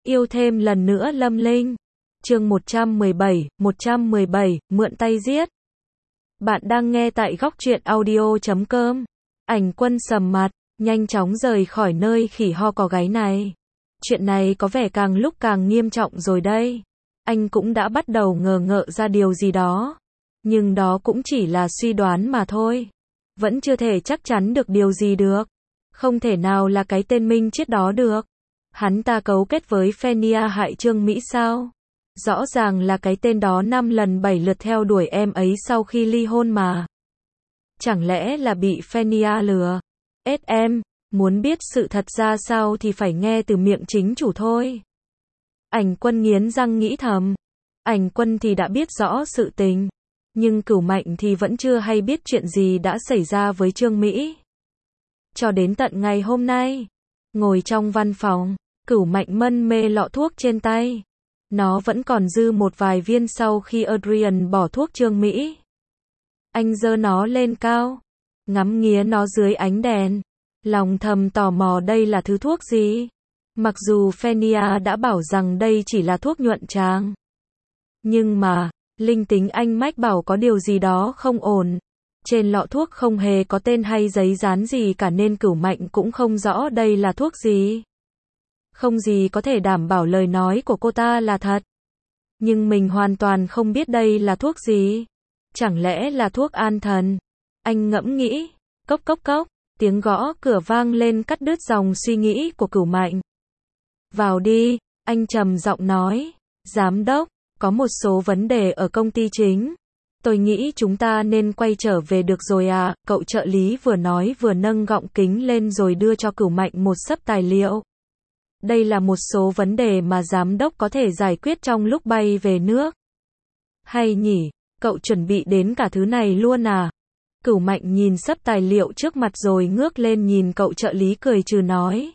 Yêu thêm lần nữa Lâm Linh. Chương 117, mượn tay giết. Bạn đang nghe tại góc truyện audio.com. Ảnh Quân sầm mặt, nhanh chóng rời khỏi nơi khỉ ho có gáy này. Chuyện này có vẻ càng lúc càng nghiêm trọng rồi đây. Anh cũng đã bắt đầu ngờ ngợ ra điều gì đó. Nhưng đó cũng chỉ là suy đoán mà thôi. Vẫn chưa thể chắc chắn được điều gì được. Không thể nào là cái tên Minh Chiết đó được. Hắn ta cấu kết với Fenia hại Trương Mỹ sao? Rõ ràng là cái tên đó 5 lần 7 lượt theo đuổi em ấy sau khi ly hôn mà. Chẳng lẽ là bị Fenia lừa? Em, muốn biết sự thật ra sao thì phải nghe từ miệng chính chủ thôi. Ảnh Quân nghiến răng nghĩ thầm. Ảnh Quân thì đã biết rõ sự tình. Nhưng Cửu Mạnh thì vẫn chưa hay biết chuyện gì đã xảy ra với Trương Mỹ. Cho đến tận ngày hôm nay, ngồi trong văn phòng, Cửu Mạnh mân mê lọ thuốc trên tay. Nó vẫn còn dư một vài viên sau khi Adrian bỏ thuốc Trương Mỹ. Anh giơ nó lên cao, ngắm nghía nó dưới ánh đèn. Lòng thầm tò mò đây là thứ thuốc gì. Mặc dù Fenia đã bảo rằng đây chỉ là thuốc nhuận tràng. Nhưng mà, linh tính anh mách bảo có điều gì đó không ổn. Trên lọ thuốc không hề có tên hay giấy dán gì cả nên Cửu Mạnh cũng không rõ đây là thuốc gì. Không gì có thể đảm bảo lời nói của cô ta là thật. Nhưng mình hoàn toàn không biết đây là thuốc gì. Chẳng lẽ là thuốc an thần? Anh ngẫm nghĩ. Cốc cốc cốc, tiếng gõ cửa vang lên cắt đứt dòng suy nghĩ của Cửu Mạnh. Vào đi, anh trầm giọng nói. Giám đốc, có một số vấn đề ở công ty chính. Tôi nghĩ chúng ta nên quay trở về được rồi à, cậu trợ lý vừa nói vừa nâng gọng kính lên rồi đưa cho Cửu Mạnh một xấp tài liệu. Đây là một số vấn đề mà giám đốc có thể giải quyết trong lúc bay về nước. Hay nhỉ, cậu chuẩn bị đến cả thứ này luôn à? Cửu Mạnh nhìn xấp tài liệu trước mặt rồi ngước lên nhìn cậu trợ lý cười trừ nói.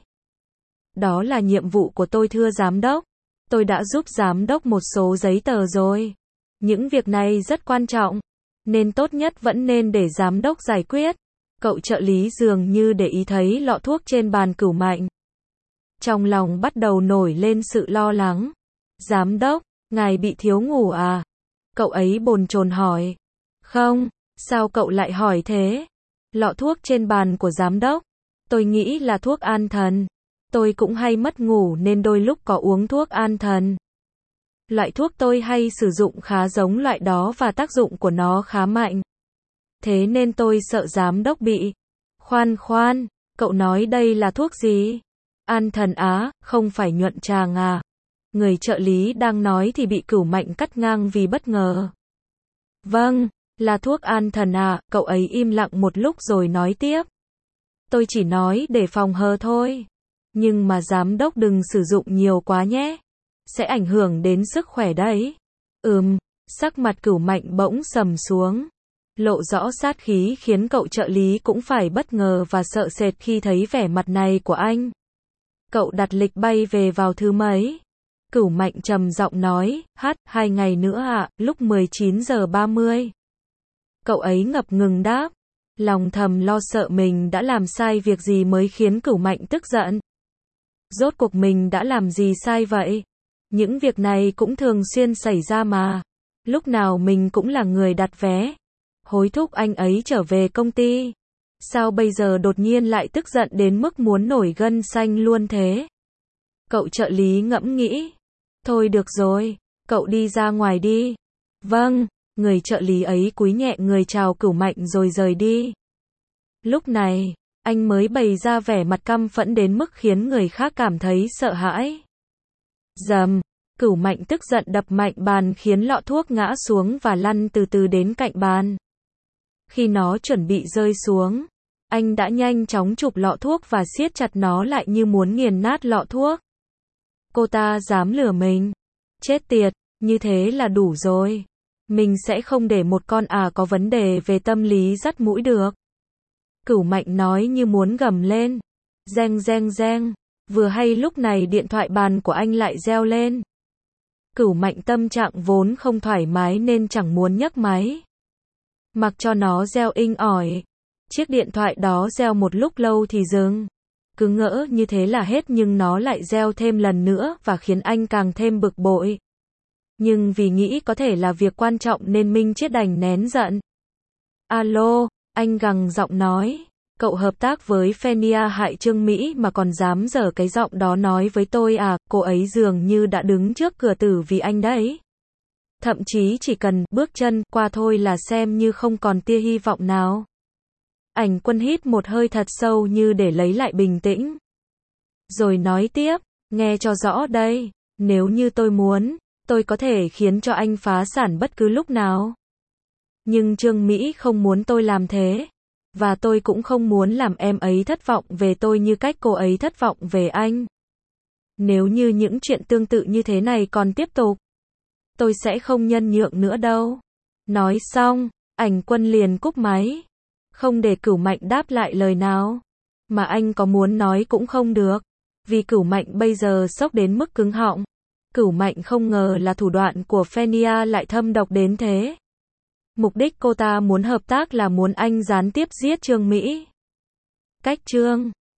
Đó là nhiệm vụ của tôi thưa giám đốc. Tôi đã giúp giám đốc một số giấy tờ rồi. Những việc này rất quan trọng, nên tốt nhất vẫn nên để giám đốc giải quyết. Cậu trợ lý dường như để ý thấy lọ thuốc trên bàn Cửu Mạnh. Trong lòng bắt đầu nổi lên sự lo lắng. Giám đốc, ngài bị thiếu ngủ à? Cậu ấy bồn chồn hỏi. Không, sao cậu lại hỏi thế? Lọ thuốc trên bàn của giám đốc. Tôi nghĩ là thuốc an thần. Tôi cũng hay mất ngủ nên đôi lúc có uống thuốc an thần. Loại thuốc tôi hay sử dụng khá giống loại đó và tác dụng của nó khá mạnh. Thế nên tôi sợ giám đốc bị. Khoan, cậu nói đây là thuốc gì? An thần á, không phải nhuận tràng à? Người trợ lý đang nói thì bị Cửu Mạnh cắt ngang vì bất ngờ. Vâng, là thuốc an thần à, cậu ấy im lặng một lúc rồi nói tiếp. Tôi chỉ nói để phòng hờ thôi. Nhưng mà giám đốc đừng sử dụng nhiều quá nhé. Sẽ ảnh hưởng đến sức khỏe đấy. Sắc mặt Cửu Mạnh bỗng sầm xuống. Lộ rõ sát khí khiến cậu trợ lý cũng phải bất ngờ và sợ sệt khi thấy vẻ mặt này của anh. Cậu đặt lịch bay về vào thứ mấy? Cửu Mạnh trầm giọng nói, 2 ngày nữa ạ, lúc 19 giờ 30. Cậu ấy ngập ngừng đáp. Lòng thầm lo sợ mình đã làm sai việc gì mới khiến Cửu Mạnh tức giận. Rốt cuộc mình đã làm gì sai vậy? Những việc này cũng thường xuyên xảy ra mà. Lúc nào mình cũng là người đặt vé. Hối thúc anh ấy trở về công ty. Sao bây giờ đột nhiên lại tức giận đến mức muốn nổi gân xanh luôn thế? Cậu trợ lý ngẫm nghĩ. Thôi được rồi, cậu đi ra ngoài đi. Vâng, người trợ lý ấy cúi nhẹ người chào Cửu Mạnh rồi rời đi. Lúc này, anh mới bày ra vẻ mặt căm phẫn đến mức khiến người khác cảm thấy sợ hãi. Dầm, Cửu Mạnh tức giận đập mạnh bàn khiến lọ thuốc ngã xuống và lăn từ từ đến cạnh bàn. Khi nó chuẩn bị rơi xuống, anh đã nhanh chóng chụp lọ thuốc và siết chặt nó lại như muốn nghiền nát lọ thuốc. Cô ta dám lừa mình. Chết tiệt, như thế là đủ rồi. Mình sẽ không để một con có vấn đề về tâm lý dắt mũi được. Cửu Mạnh nói như muốn gầm lên. Reng reng reng. Vừa hay lúc này điện thoại bàn của anh lại reo lên. Cửu Mạnh tâm trạng vốn không thoải mái nên chẳng muốn nhấc máy. Mặc cho nó reo inh ỏi. Chiếc điện thoại đó reo một lúc lâu thì dừng. Cứ ngỡ như thế là hết nhưng nó lại gieo thêm lần nữa và khiến anh càng thêm bực bội. Nhưng vì nghĩ có thể là việc quan trọng nên Minh Chiết đành nén giận. Alo, anh gằn giọng nói. Cậu hợp tác với Fenia hại Trương Mỹ mà còn dám dở cái giọng đó nói với tôi à, cô ấy dường như đã đứng trước cửa tử vì anh đấy. Thậm chí chỉ cần bước chân qua thôi là xem như không còn tia hy vọng nào. Ảnh Quân hít một hơi thật sâu như để lấy lại bình tĩnh. Rồi nói tiếp, nghe cho rõ đây, nếu như tôi muốn, tôi có thể khiến cho anh phá sản bất cứ lúc nào. Nhưng Trương Mỹ không muốn tôi làm thế. Và tôi cũng không muốn làm em ấy thất vọng về tôi như cách cô ấy thất vọng về anh. Nếu như những chuyện tương tự như thế này còn tiếp tục, tôi sẽ không nhân nhượng nữa đâu. Nói xong, Ảnh Quân liền cúp máy. Không để Cửu Mạnh đáp lại lời nào. Mà anh có muốn nói cũng không được. Vì Cửu Mạnh bây giờ sốc đến mức cứng họng. Cửu Mạnh không ngờ là thủ đoạn của Fenia lại thâm độc đến thế. Mục đích cô ta muốn hợp tác là muốn anh gián tiếp giết Trương Mỹ. Cách chương